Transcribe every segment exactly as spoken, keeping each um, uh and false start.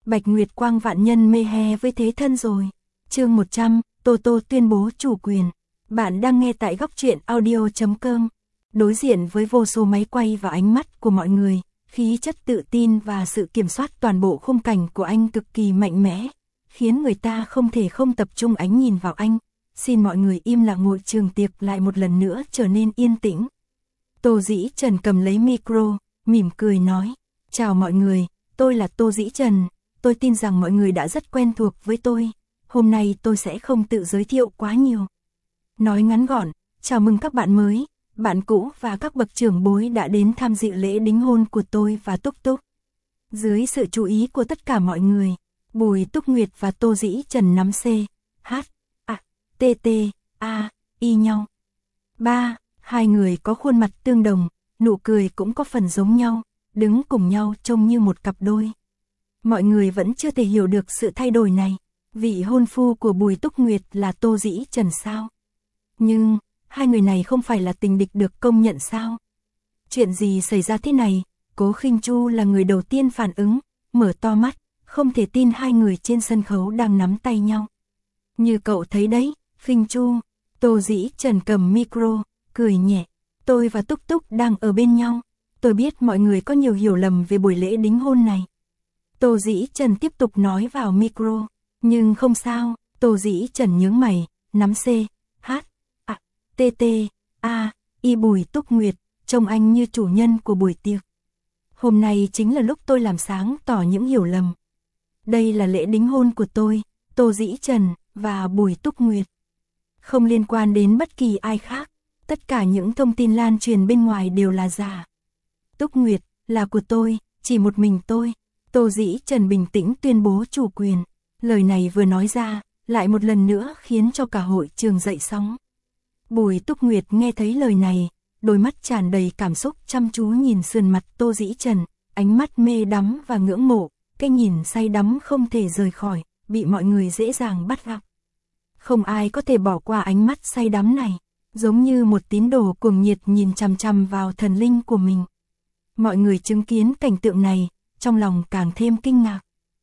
Bạch Nguyệt Quang vạn nhân mê he với thế thân rồi. Chương một trăm, Tô Tô tuyên bố chủ quyền. Bạn đang nghe tại góc truyện audio chấm com. Đối diện với vô số máy quay và ánh mắt của mọi người, khí chất tự tin và sự kiểm soát toàn bộ khung cảnh của anh cực kỳ mạnh mẽ, khiến người ta không thể không tập trung ánh nhìn vào anh. Xin mọi người im lặng, ngồi trường tiệc lại một lần nữa trở nên yên tĩnh. Tô Dĩ Trần cầm lấy micro, mỉm cười nói: "Chào mọi người, tôi là Tô Dĩ Trần. Tôi tin rằng mọi người đã rất quen thuộc với tôi. Hôm nay tôi sẽ không tự giới thiệu quá nhiều. Nói ngắn gọn, chào mừng các bạn mới, bạn cũ và các bậc trưởng bối đã đến tham dự lễ đính hôn của tôi và Túc Túc." Dưới sự chú ý của tất cả mọi người, Bùi Túc Nguyệt và Tô Dĩ Trần nắm C, H, A, T, T, A, y nhau. Ba, hai người có khuôn mặt tương đồng, nụ cười cũng có phần giống nhau, đứng cùng nhau trông như một cặp đôi. Mọi người vẫn chưa thể hiểu được sự thay đổi này. Vị hôn phu của Bùi Túc Nguyệt là Tô Dĩ Trần sao? Nhưng, hai người này không phải là tình địch được công nhận sao? Chuyện gì xảy ra thế này? Cố Khinh Chu là người đầu tiên phản ứng, mở to mắt, không thể tin hai người trên sân khấu đang nắm tay nhau. Như cậu thấy đấy, Khinh Chu. Tô Dĩ Trần cầm micro, cười nhẹ. Tôi và Túc Túc đang ở bên nhau. Tôi biết mọi người có nhiều hiểu lầm về buổi lễ đính hôn này. Tô Dĩ Trần tiếp tục nói vào micro. Nhưng không sao, Tô Dĩ Trần nhướng mày, nắm C, H, A, T, T, A, y Bùi Túc Nguyệt, trông anh như chủ nhân của buổi tiệc. Hôm nay chính là lúc tôi làm sáng tỏ những hiểu lầm. Đây là lễ đính hôn của tôi, Tô Dĩ Trần và Bùi Túc Nguyệt. Không liên quan đến bất kỳ ai khác, tất cả những thông tin lan truyền bên ngoài đều là giả. Túc Nguyệt là của tôi, chỉ một mình tôi. Tô Dĩ Trần bình tĩnh tuyên bố chủ quyền. Lời này vừa nói ra, lại một lần nữa khiến cho cả hội trường dậy sóng. Bùi Túc Nguyệt nghe thấy lời này, đôi mắt tràn đầy cảm xúc chăm chú nhìn sườn mặt Tô Dĩ Trần, ánh mắt mê đắm và ngưỡng mộ, cái nhìn say đắm không thể rời khỏi, bị mọi người dễ dàng bắt gặp. Không ai có thể bỏ qua ánh mắt say đắm này, giống như một tín đồ cuồng nhiệt nhìn chằm chằm vào thần linh của mình. Mọi người chứng kiến cảnh tượng này, trong lòng càng thêm kinh ngạc.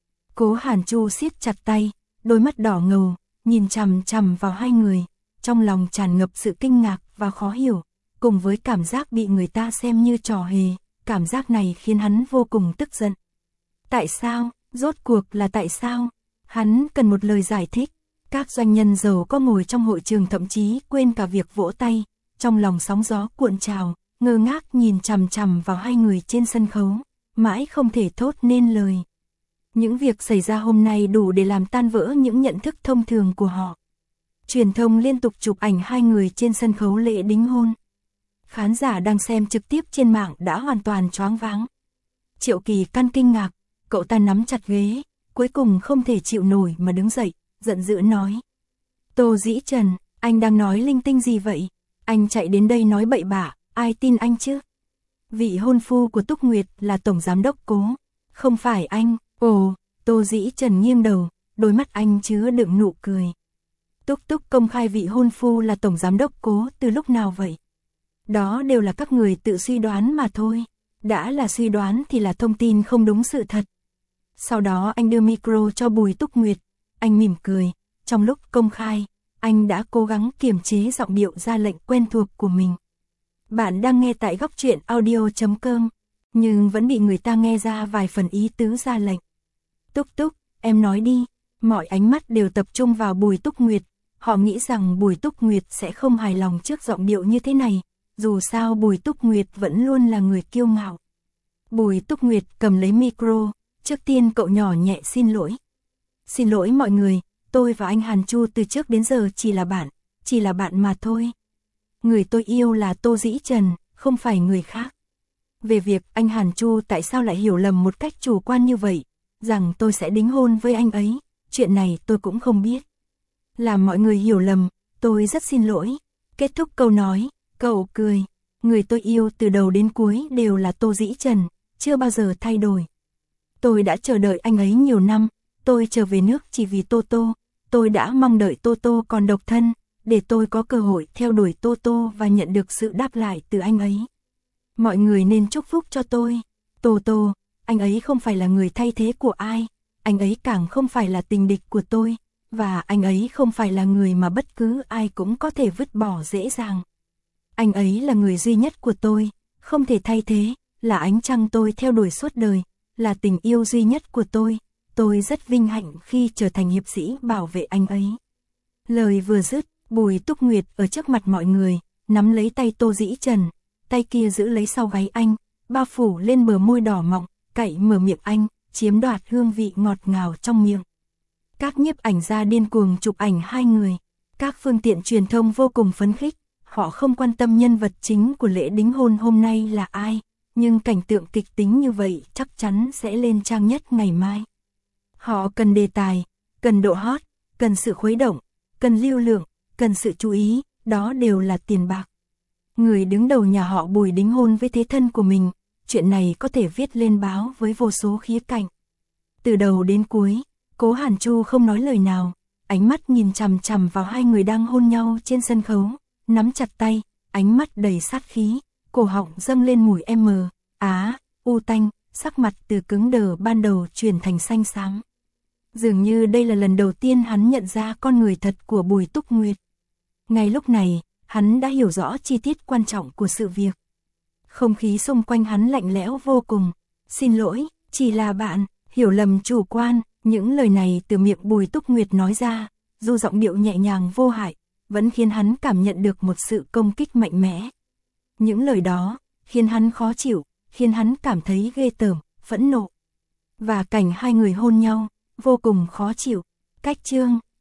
Cố Hàn Chu siết chặt tay, đôi mắt đỏ ngầu, nhìn chằm chằm vào hai người, trong lòng tràn ngập sự kinh ngạc và khó hiểu, cùng với cảm giác bị người ta xem như trò hề, cảm giác này khiến hắn vô cùng tức giận. Tại sao? Rốt cuộc là tại sao? Hắn cần một lời giải thích. Các doanh nhân giàu có ngồi trong hội trường thậm chí quên cả việc vỗ tay, trong lòng sóng gió cuộn trào, ngơ ngác nhìn chằm chằm vào hai người trên sân khấu, mãi không thể thốt nên lời. Những việc xảy ra hôm nay đủ để làm tan vỡ những nhận thức thông thường của họ. Truyền thông liên tục chụp ảnh hai người trên sân khấu lễ đính hôn. Khán giả đang xem trực tiếp trên mạng đã hoàn toàn choáng váng. Triệu Kỳ Căn kinh ngạc, cậu ta nắm chặt ghế, cuối cùng không thể chịu nổi mà đứng dậy, giận dữ nói: "Tô Dĩ Trần, anh đang nói linh tinh gì vậy? Anh chạy đến đây nói bậy bạ, ai tin anh chứ? Vị hôn phu của Túc Nguyệt là tổng giám đốc Cố, không phải anh." Ồ, Tô Dĩ Trần nghiêng đầu, đôi mắt anh chứa đựng nụ cười. Túc Túc công khai vị hôn phu là tổng giám đốc Cố từ lúc nào vậy? Đó đều là các người tự suy đoán mà thôi. Đã là suy đoán thì là thông tin không đúng sự thật. Sau đó anh đưa micro cho Bùi Túc Nguyệt. Anh mỉm cười. Trong lúc công khai, anh đã cố gắng kiềm chế giọng điệu ra lệnh quen thuộc của mình. Bạn đang nghe tại góc truyện audio chấm com, nhưng vẫn bị người ta nghe ra vài phần ý tứ ra lệnh. Túc Túc, em nói đi. Mọi ánh mắt đều tập trung vào Bùi Túc Nguyệt. Họ nghĩ rằng Bùi Túc Nguyệt sẽ không hài lòng trước giọng điệu như thế này. Dù sao Bùi Túc Nguyệt vẫn luôn là người kiêu ngạo. Bùi Túc Nguyệt cầm lấy micro. Trước tiên cậu nhỏ nhẹ xin lỗi. Xin lỗi mọi người, tôi và anh Hàn Chu từ trước đến giờ chỉ là bạn, chỉ là bạn mà thôi. Người tôi yêu là Tô Dĩ Trần, không phải người khác. Về việc anh Hàn Chu tại sao lại hiểu lầm một cách chủ quan như vậy, rằng tôi sẽ đính hôn với anh ấy, chuyện này tôi cũng không biết. Làm mọi người hiểu lầm, tôi rất xin lỗi. Kết thúc câu nói, cậu cười. Người tôi yêu từ đầu đến cuối đều là Tô Dĩ Trần, chưa bao giờ thay đổi. Tôi đã chờ đợi anh ấy nhiều năm, tôi trở về nước chỉ vì Tô Tô, tôi đã mong đợi Tô Tô còn độc thân, để tôi có cơ hội theo đuổi Tô Tô và nhận được sự đáp lại từ anh ấy. Mọi người nên chúc phúc cho tôi. Tô Tô, anh ấy không phải là người thay thế của ai, anh ấy càng không phải là tình địch của tôi, và anh ấy không phải là người mà bất cứ ai cũng có thể vứt bỏ dễ dàng. Anh ấy là người duy nhất của tôi, không thể thay thế, là ánh trăng tôi theo đuổi suốt đời, là tình yêu duy nhất của tôi, tôi rất vinh hạnh khi trở thành hiệp sĩ bảo vệ anh ấy. Lời vừa dứt, Bùi Túc Nguyệt ở trước mặt mọi người, nắm lấy tay Tô Dĩ Trần, tay kia giữ lấy sau gáy anh, bao phủ lên bờ môi đỏ mọng, cậy mở miệng anh, chiếm đoạt hương vị ngọt ngào trong miệng. Các nhiếp ảnh gia điên cuồng chụp ảnh hai người, các phương tiện truyền thông vô cùng phấn khích, họ không quan tâm nhân vật chính của lễ đính hôn hôm nay là ai, nhưng cảnh tượng kịch tính như vậy chắc chắn sẽ lên trang nhất ngày mai. Họ cần đề tài, cần độ hot, cần sự khuấy động, cần lưu lượng, cần sự chú ý, đó đều là tiền bạc. Người đứng đầu nhà họ Bùi đính hôn với thế thân của mình, chuyện này có thể viết lên báo với vô số khía cạnh. Từ đầu đến cuối, Cố Hàn Chu không nói lời nào, ánh mắt nhìn chằm chằm vào hai người đang hôn nhau trên sân khấu, nắm chặt tay, ánh mắt đầy sát khí, cổ họng dâng lên mùi M, Á, U tanh, sắc mặt từ cứng đờ ban đầu chuyển thành xanh xám. Dường như đây là lần đầu tiên hắn nhận ra con người thật của Bùi Túc Nguyệt. Ngay lúc này, hắn đã hiểu rõ chi tiết quan trọng của sự việc. Không khí xung quanh hắn lạnh lẽo vô cùng. Xin lỗi, chỉ là bạn, hiểu lầm chủ quan. Những lời này từ miệng Bùi Túc Nguyệt nói ra, dù giọng điệu nhẹ nhàng vô hại, vẫn khiến hắn cảm nhận được một sự công kích mạnh mẽ. Những lời đó, khiến hắn khó chịu, khiến hắn cảm thấy ghê tởm, phẫn nộ. Và cảnh hai người hôn nhau, vô cùng khó chịu. Cách chương